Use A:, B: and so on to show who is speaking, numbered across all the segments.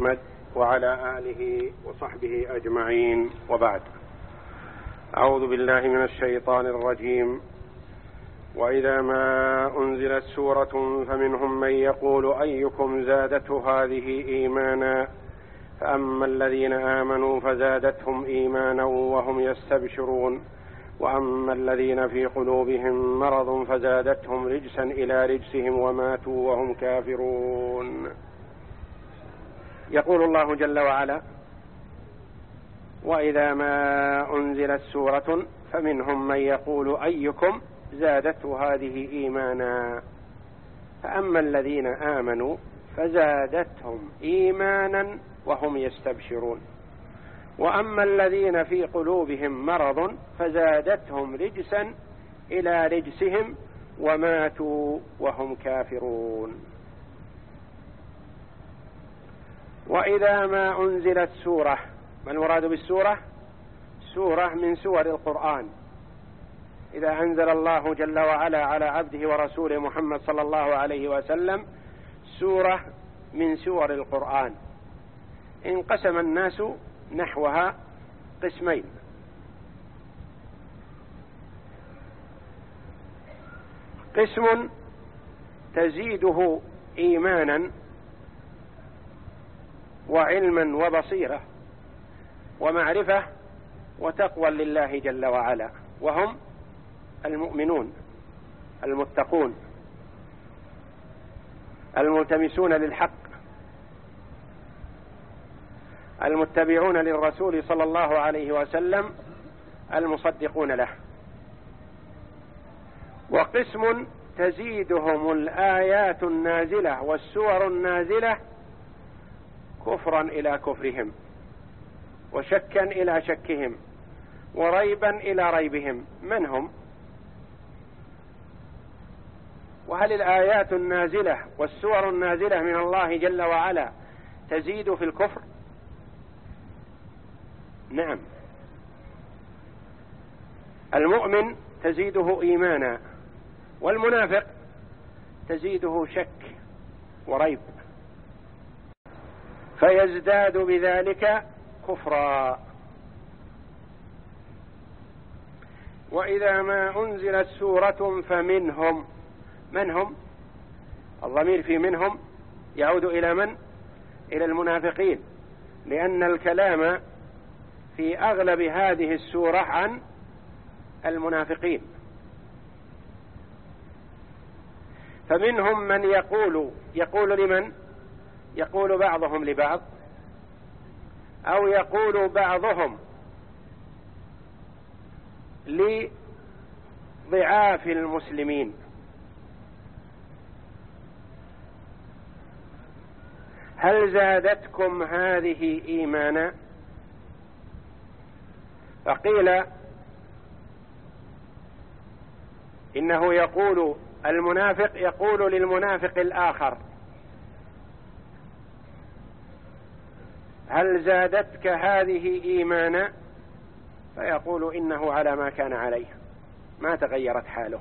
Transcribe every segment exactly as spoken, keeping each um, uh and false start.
A: محمد وعلى آله وصحبه أجمعين، وبعد. أعوذ بالله من الشيطان الرجيم. وإذا ما أنزلت سورة فمنهم من يقول أيكم زادته هذه إيمانا فأما الذين آمنوا فزادتهم إيمانا وهم يستبشرون وأما الذين في قلوبهم مرض فزادتهم رجسا إلى رجسهم وماتوا وهم كافرون. يقول الله جل وعلا: وإذا ما أنزلت سورة فمنهم من يقول أيكم زادته هذه إيمانا فأما الذين آمنوا فزادتهم إيمانا وهم يستبشرون وأما الذين في قلوبهم مرض فزادتهم رجسا إلى رجسهم وماتوا وهم كافرون. وإذا ما أنزلت سورة، ما المراد بالسورة؟ سورة من سور القرآن. إذا أنزل الله جل وعلا على عبده ورسوله محمد صلى الله عليه وسلم سورة من سور القرآن، انقسم الناس نحوها قسمين: قسم تزيده إيمانا وعلما وبصيرة ومعرفة وتقوى لله جل وعلا، وهم المؤمنون المتقون الملتمسون للحق المتبعون للرسول صلى الله عليه وسلم المصدقون له. وقسم تزيدهم الآيات النازلة والسور النازلة كفرا إلى كفرهم وشكا إلى شكهم وريبا إلى ريبهم. من هم؟ وهل الآيات النازلة والسور النازلة من الله جل وعلا تزيد في الكفر؟ نعم. المؤمن تزيده إيمانا، والمنافق تزيده شك وريب، فيزداد بذلك كفرا. وإذا ما أنزلت سورة فمنهم، من هم؟ الضمير في منهم يعود إلى من؟ إلى المنافقين، لأن الكلام في أغلب هذه السورة عن المنافقين. فمنهم من يقول، يقول لمن؟ يقول بعضهم لبعض، أو يقول بعضهم لضعاف المسلمين: هل زادتكم هذه إيمانا؟ فقيل إنه يقول المنافق يقول للمنافق الآخر: هل زادتك هذه إيمانا؟ فيقول إنه على ما كان عليه، ما تغيرت حاله.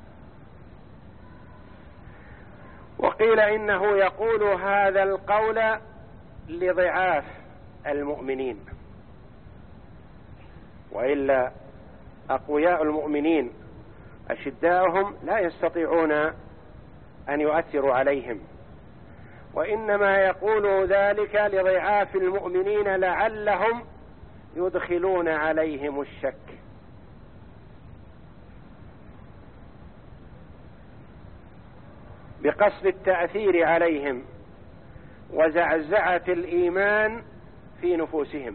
A: وقيل إنه يقول هذا القول لضعاف المؤمنين، وإلا أقوياء المؤمنين أشداءهم لا يستطيعون أن يؤثروا عليهم، وإنما يقول ذلك لضعاف المؤمنين لعلهم يدخلون عليهم الشك. بقصد التأثير عليهم وزعزعة الإيمان في نفوسهم.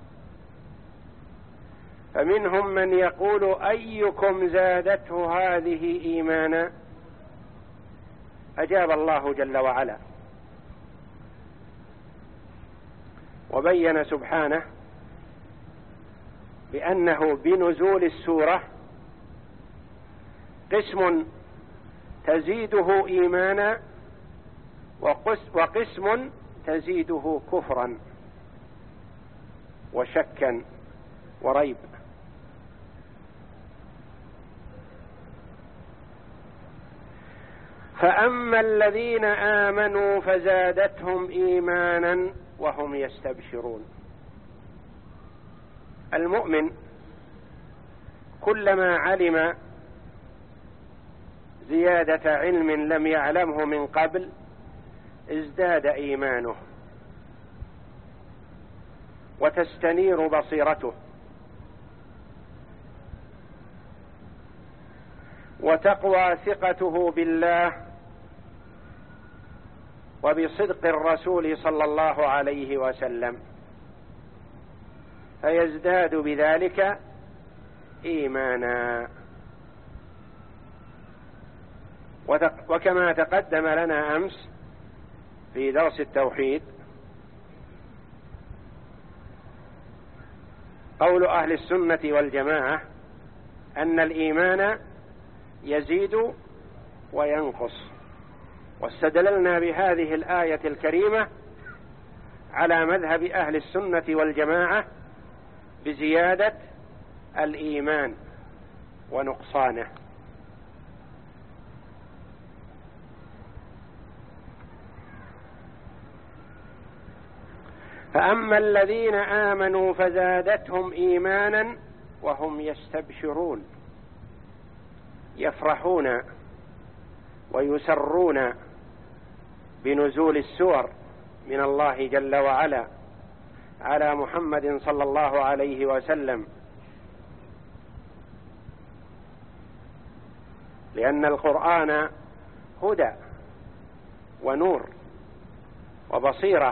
A: فمنهم من يقول أيكم زادته هذه إيمانا؟ أجاب الله جل وعلا وبين سبحانه بأنه بنزول السورة قسم تزيده إيمانا وقسم تزيده كفرا وشكا وريب. فأما الذين آمنوا فزادتهم إيمانا وهم يستبشرون. المؤمن كلما علم زيادة علم لم يعلمه من قبل ازداد إيمانه وتستنير بصيرته وتقوى ثقته بالله وبصدق الرسول صلى الله عليه وسلم، فيزداد بذلك إيمانا. وكما تقدم لنا أمس في درس التوحيد قول أهل السنة والجماعة أن الإيمان يزيد وينقص، واستدللنا بهذه الآية الكريمة على مذهب أهل السنة والجماعة بزيادة الإيمان ونقصانه. فأما الذين آمنوا فزادتهم إيمانا وهم يستبشرون، يفرحون ويسرون بنزول السور من الله جل وعلا على محمد صلى الله عليه وسلم، لأن القرآن هدى ونور وبصيرة،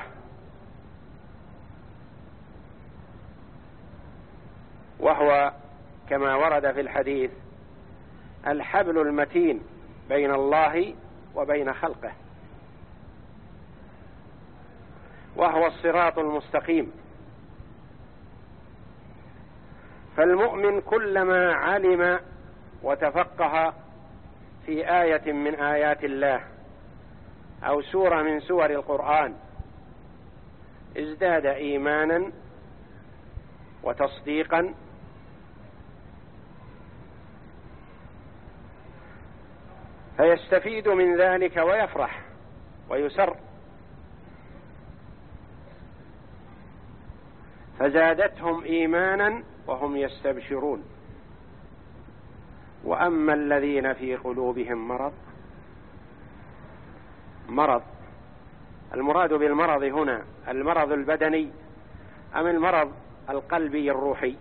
A: وهو كما ورد في الحديث الحبل المتين بين الله وبين خلقه، وهو الصراط المستقيم. فالمؤمن كلما علم وتفقه في آية من آيات الله أو سورة من سور القرآن ازداد إيمانا وتصديقا فيستفيد من ذلك ويفرح ويسر. فزادتهم إيمانا وهم يستبشرون. وأما الذين في قلوبهم مرض، مرض المراد بالمرض هنا المرض البدني أم المرض القلبي الروحي؟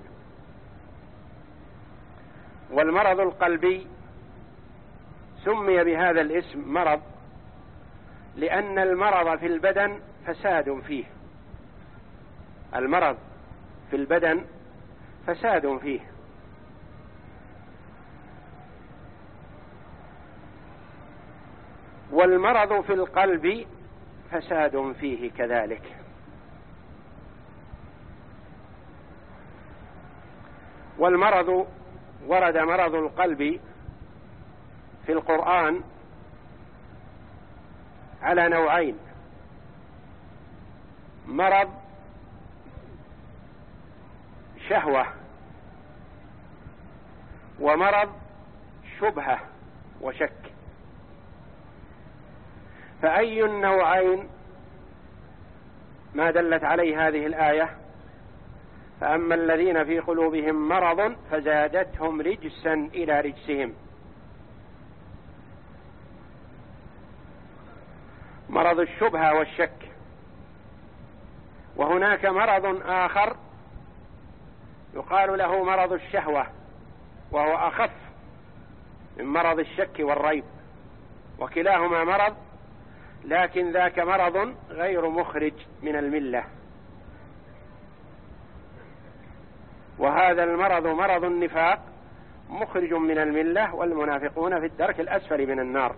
A: والمرض القلبي سمي بهذا الاسم مرض لأن المرض في البدن فساد فيه، المرض في البدن فساد فيه، والمرض في القلب فساد فيه كذلك. والمرض ورد مرض القلب في القرآن على نوعين: مرض شهوة ومرض شبهة وشك. فأي النوعين ما دلت عليه هذه الآية؟ فأما الذين في قلوبهم مرض فزادتهم رجسا إلى رجسهم، مرض الشبهة والشك. وهناك مرض آخر يقال له مرض الشهوة، وهو أخف من مرض الشك والريب، وكلاهما مرض، لكن ذاك مرض غير مخرج من الملة. وهذا المرض مرض النفاق مخرج من الملة، والمنافقون في الدرك الأسفل من النار.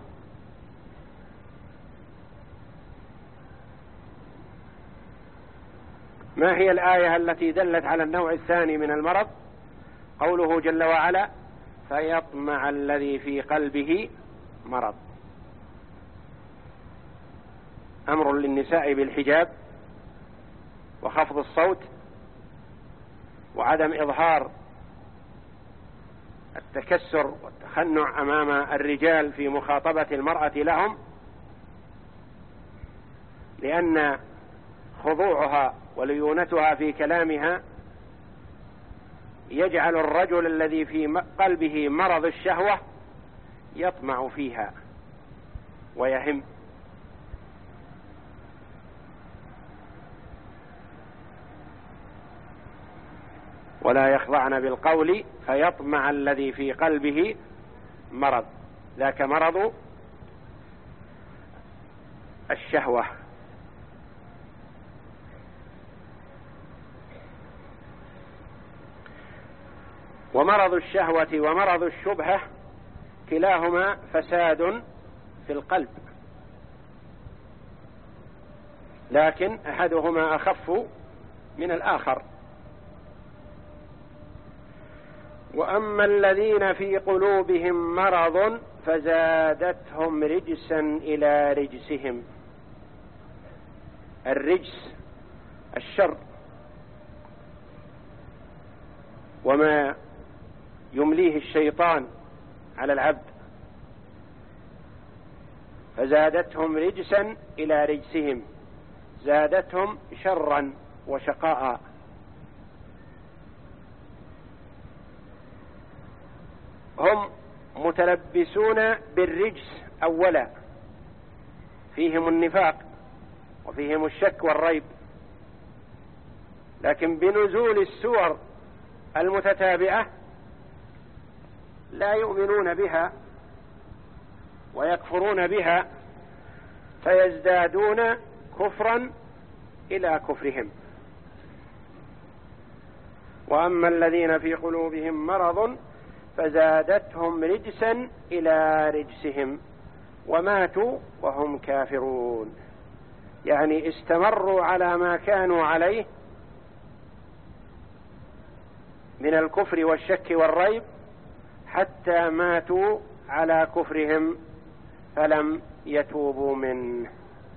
A: ما هي الآية التي دلت على النوع الثاني من المرض؟ قوله جل وعلا: فيطمع الذي في قلبه مرض. أمر للنساء بالحجاب وخفض الصوت وعدم إظهار التكسر والتخنع أمام الرجال في مخاطبة المرأة لهم، لأن خضوعها وليونتها في كلامها يجعل الرجل الذي في قلبه مرض الشهوة يطمع فيها ويهم. ولا يخضعن بالقول فيطمع الذي في قلبه مرض، ذاك مرض الشهوة. ومرض الشهوة ومرض الشبهة كلاهما فساد في القلب، لكن أحدهما أخف من الآخر. وأما الذين في قلوبهم مرض فزادتهم رجسا إلى رجسهم. الرجس الشر وما يمليه الشيطان على العبد، فزادتهم رجسا إلى رجسهم، زادتهم شرا وشقاء. هم متلبسون بالرجس أولا، فيهم النفاق وفيهم الشك والريب، لكن بنزول السور المتتابعة لا يؤمنون بها ويكفرون بها، فيزدادون كفرا إلى كفرهم. وأما الذين في قلوبهم مرض فزادتهم رجسا إلى رجسهم وماتوا وهم كافرون، يعني استمروا على ما كانوا عليه من الكفر والشك والريب حتى ماتوا على كفرهم فلم يتوبوا منه.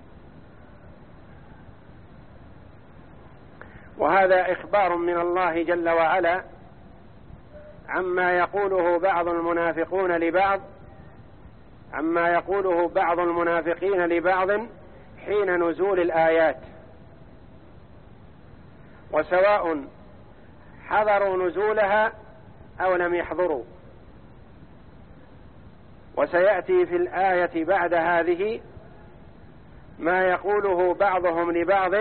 A: وهذا إخبار من الله جل وعلا عما يقوله بعض المنافقون لبعض عما يقوله بعض المنافقين لبعض حين نزول الآيات، وسواء حضروا نزولها أو لم يحضروا. وسيأتي في الآية بعد هذه ما يقوله بعضهم لبعض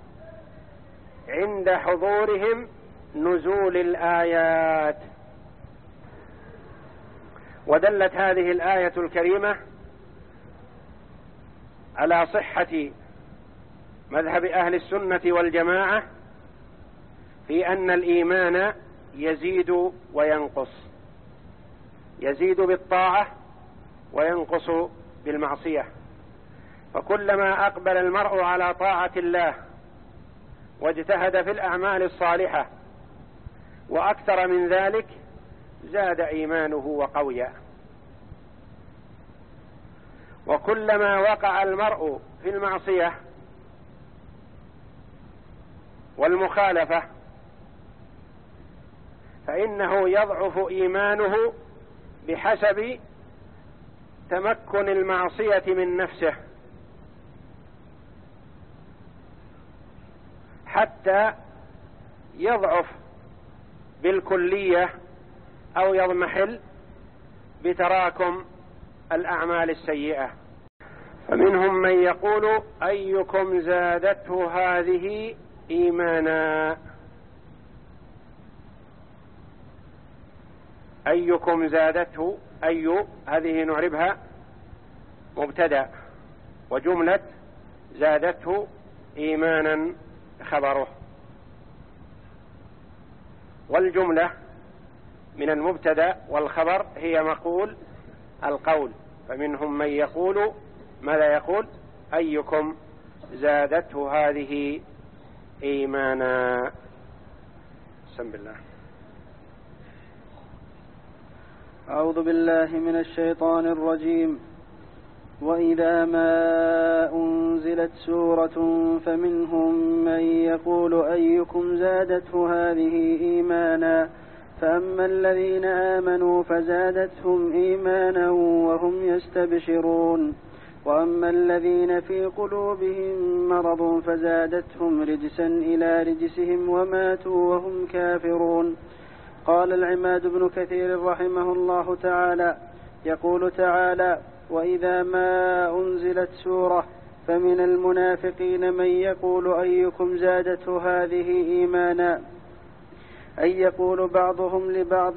A: عند حضورهم نزول الآيات. ودلت هذه الآية الكريمة على صحة مذهب أهل السنة والجماعة في أن الإيمان يزيد وينقص، يزيد بالطاعة وينقص بالمعصية. فكلما أقبل المرء على طاعة الله واجتهد في الأعمال الصالحة وأكثر من ذلك زاد إيمانه وقويا، وكلما وقع المرء في المعصية والمخالفة فإنه يضعف إيمانه بحسب تمكن المعصية من نفسه، حتى يضعف بالكلية أو يضمحل بتراكم الأعمال السيئة. فمنهم من يقول أيكم زادته هذه إيمانا. أيكم زادته، أي هذه نعربها مبتدأ، وجملة زادته إيمانا خبره، والجملة من المبتدأ والخبر هي مقول القول. فمنهم من يقول ماذا يقول؟ أيكم زادته هذه إيمانا. بسم الله.
B: أعوذ بالله من الشيطان الرجيم. وإذا ما أنزلت سورة فمنهم من يقول أيكم زادته هذه إيمانا فأما الذين آمنوا فزادتهم إيمانا وهم يستبشرون وأما الذين في قلوبهم مرض فزادتهم رجسا إلى رجسهم وماتوا وهم كافرون. قال العماد بن كثير رحمه الله تعالى: يقول تعالى: وإذا ما أنزلت سورة فمن المنافقين من يقول أيكم زادته هذه إيمانا، أي يقول بعضهم لبعض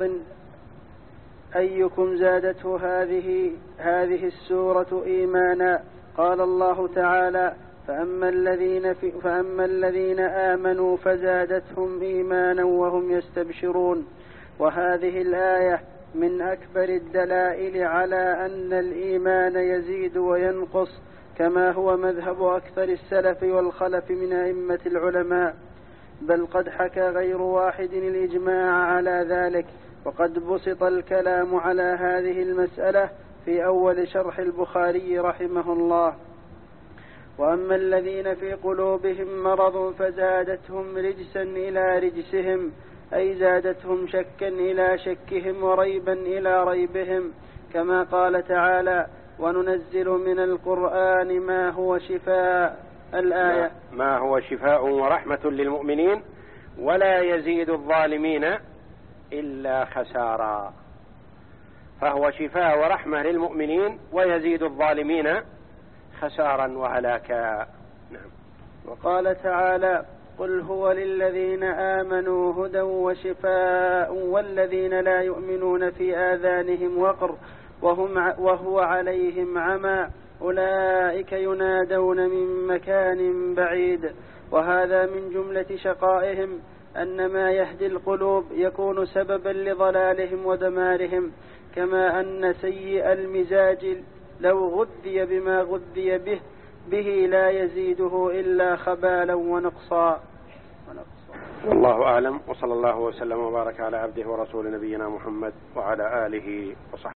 B: أيكم زادته هذه هذه السورة إيمانا. قال الله تعالى: فأما الذين, في فأما الذين آمنوا فزادتهم إيمانا وهم يستبشرون. وهذه الآية من أكبر الدلائل على أن الإيمان يزيد وينقص، كما هو مذهب أكثر السلف والخلف من أئمة العلماء، بل قد حكى غير واحد الإجماع على ذلك. وقد بسط الكلام على هذه المسألة في أول شرح البخاري رحمه الله. وأما الذين في قلوبهم مرض فزادتهم رجسا إلى رجسهم، أي زادتهم شكا إلى شكهم وريبا إلى ريبهم، كما قال تعالى: وننزل من القرآن ما هو شفاء. الآية
A: ما هو شفاء ورحمة للمؤمنين ولا يزيد الظالمين إلا خسارا. فهو شفاء ورحمة للمؤمنين ويزيد الظالمين خسارا وهلاكا. نعم.
B: وقال تعالى: قل هو للذين آمنوا هدى وشفاء والذين لا يؤمنون في آذانهم وقر وهم وهو عليهم عمى أولئك ينادون من مكان بعيد. وهذا من جملة شقائهم أن ما يهدي القلوب يكون سببا لضلالهم ودمارهم، كما أن سيء المزاج لو غذي بما غذي به به لا يزيده إلا خبالا ونقصا.
A: والله أعلم، وصلى الله وسلم وبارك على عبده ورسول نبينا محمد وعلى آله وصحبه.